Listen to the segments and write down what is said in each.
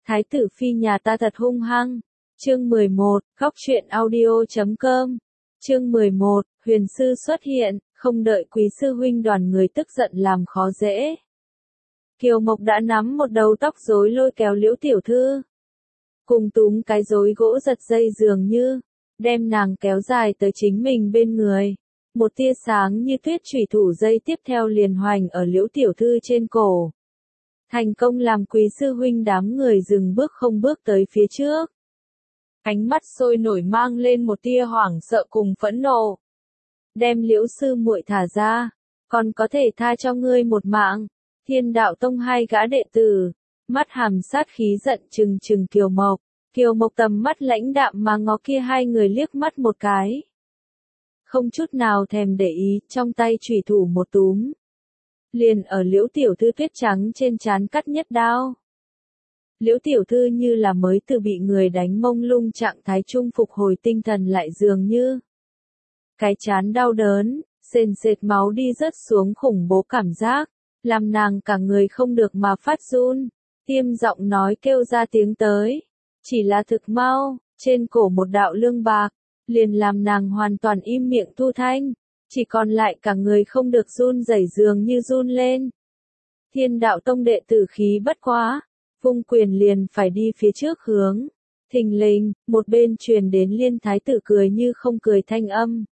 Thái tử phi nhà ta thật hung hăng. Chương 11, Góc truyện audio.com. Chương 11, huyền sư xuất hiện, không đợi quý sư huynh đoàn người tức giận làm khó dễ. Kiều Mộc đã nắm một đầu tóc rối lôi kéo Liễu tiểu thư. Cùng túm cái rối gỗ giật dây dường như, đem nàng kéo dài tới chính mình bên người. Một tia sáng như tuyết chủy thủ dây tiếp theo liền hoành ở Liễu tiểu thư trên cổ. Thành công làm quý sư huynh đám người dừng bước không bước tới phía trước. Ánh mắt sôi nổi mang lên một tia hoảng sợ cùng phẫn nộ. Đem Liễu sư muội thả ra, còn có thể tha cho ngươi một mạng. Thiên đạo tông hai gã đệ tử, mắt hàm sát khí giận trừng trừng Kiều Mộc. Kiều Mộc tầm mắt lãnh đạm mà ngó kia hai người liếc mắt một cái. Không chút nào thèm để ý, trong tay chủy thủ một túm. Liền ở Liễu tiểu thư tuyết trắng trên trán cắt nhất đao. Liễu tiểu thư như là mới từ bị người đánh mông lung trạng thái trung phục hồi tinh thần lại dường như. Cái trán đau đớn, sền sệt máu đi rớt xuống khủng bố cảm giác, làm nàng cả người không được mà phát run, tiêm giọng nói kêu ra tiếng tới. Chỉ là thực mau, trên cổ một đạo lương bạc, liền làm nàng hoàn toàn im miệng thu thanh, chỉ còn lại cả người không được run rẩy dường như run lên. Thiên đạo tông đệ tử khí bất quá, vung quyền liền phải đi phía trước hướng. Thình lình, một bên truyền đến Liên thái tử cười như không cười thanh âm.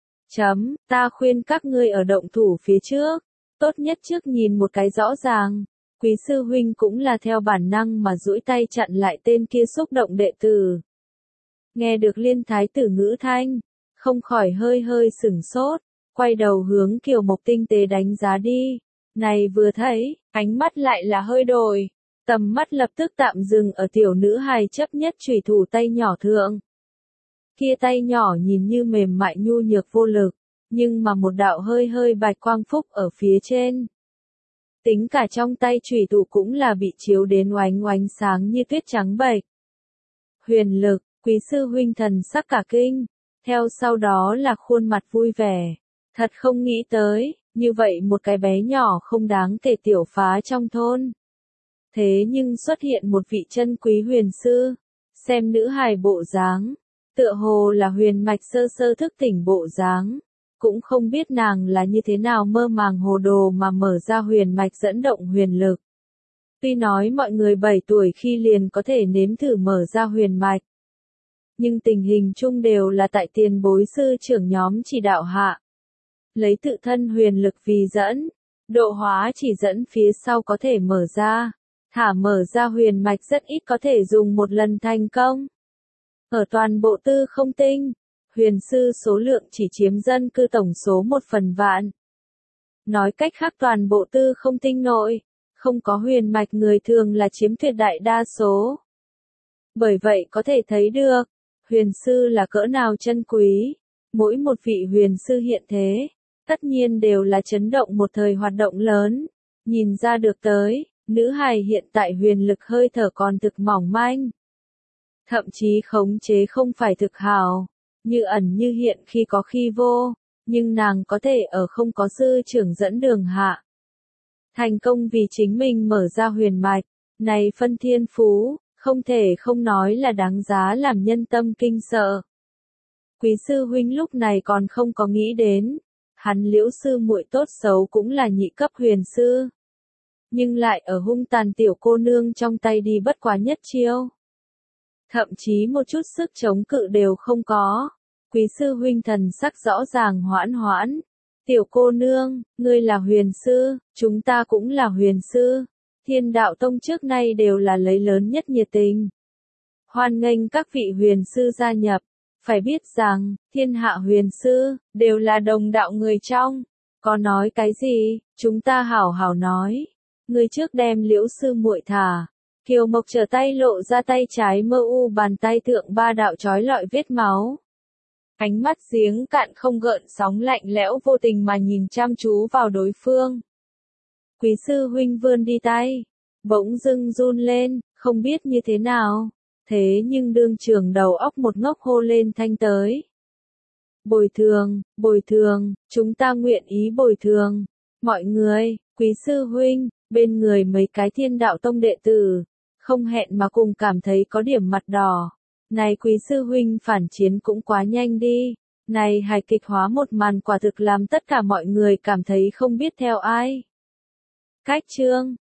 Ta khuyên các ngươi ở động thủ phía trước, tốt nhất trước nhìn một cái rõ ràng. Quý sư huynh cũng là theo bản năng mà duỗi tay chặn lại tên kia xúc động đệ tử. Nghe được Liên thái tử ngữ thanh, không khỏi hơi hơi sửng sốt, quay đầu hướng Kiều Mộc tinh tế đánh giá đi. Này vừa thấy, ánh mắt lại là hơi đổi, tầm mắt lập tức tạm dừng ở tiểu nữ hài chấp nhất chủy thủ tay nhỏ thượng. Kia tay nhỏ nhìn như mềm mại nhu nhược vô lực, nhưng mà một đạo hơi hơi bạch quang phúc ở phía trên. Tính cả trong tay chủy thủ cũng là bị chiếu đến oánh oánh sáng như tuyết trắng bạch. Huyền lực, quý sư huynh thần sắc cả kinh, theo sau đó là khuôn mặt vui vẻ. Thật không nghĩ tới, như vậy một cái bé nhỏ không đáng kể tiểu phá trong thôn. Thế nhưng xuất hiện một vị chân quý huyền sư, xem nữ hài bộ dáng, tựa hồ là huyền mạch sơ sơ thức tỉnh bộ dáng. Cũng không biết nàng là như thế nào mơ màng hồ đồ mà mở ra huyền mạch dẫn động huyền lực. Tuy nói mọi người 7 tuổi khi liền có thể nếm thử mở ra huyền mạch. Nhưng tình hình chung đều là tại tiền bối sư trưởng nhóm chỉ đạo hạ. Lấy tự thân huyền lực vì dẫn, độ hóa chỉ dẫn phía sau có thể mở ra. Thả mở ra huyền mạch rất ít có thể dùng một lần thành công. Ở toàn bộ tư không tinh, huyền sư số lượng chỉ chiếm dân cư tổng số 1/1000. Nói cách khác toàn bộ tư không tinh nội, không có huyền mạch người thường là chiếm tuyệt đại đa số. Bởi vậy có thể thấy được, huyền sư là cỡ nào chân quý. Mỗi một vị huyền sư hiện thế, tất nhiên đều là chấn động một thời hoạt động lớn. Nhìn ra được tới, nữ hài hiện tại huyền lực hơi thở còn thực mỏng manh. Thậm chí khống chế không phải thực hào, như ẩn như hiện khi có khi vô, nhưng nàng có thể ở không có sư trưởng dẫn đường hạ. Thành công vì chính mình mở ra huyền mạch, này phân thiên phú, không thể không nói là đáng giá làm nhân tâm kinh sợ. Quý sư huynh lúc này còn không có nghĩ đến, hắn Liễu sư muội tốt xấu cũng là nhị cấp huyền sư. Nhưng lại ở hung tàn tiểu cô nương trong tay đi bất quá nhất chiêu. Thậm chí một chút sức chống cự đều không có. Quý sư huynh thần sắc rõ ràng hoãn hoãn. Tiểu cô nương, ngươi là huyền sư, chúng ta cũng là huyền sư. Thiên đạo tông trước nay đều là lấy lớn nhất nhiệt tình. Hoan nghênh các vị huyền sư gia nhập. Phải biết rằng, thiên hạ huyền sư, đều là đồng đạo người trong. Có nói cái gì, chúng ta hảo hảo nói. Người trước đem Liễu sư muội thả. Kiều Mộc trở tay lộ ra tay trái mơ u bàn tay thượng 3 đạo chói lọi vết máu. Ánh mắt giếng cạn không gợn sóng lạnh lẽo vô tình mà nhìn chăm chú vào đối phương. Quý sư huynh vươn đi tay, bỗng dưng run lên, không biết như thế nào. Thế nhưng đương trường đầu óc một ngốc hô lên thanh tới. Bồi thường, chúng ta nguyện ý bồi thường. Mọi người, quý sư huynh, bên người mấy cái thiên đạo tông đệ tử, không hẹn mà cùng cảm thấy có điểm mặt đỏ. Này quý sư huynh phản chiến cũng quá nhanh đi. Này hài kịch hóa một màn quả thực làm tất cả mọi người cảm thấy không biết theo ai. Cách chương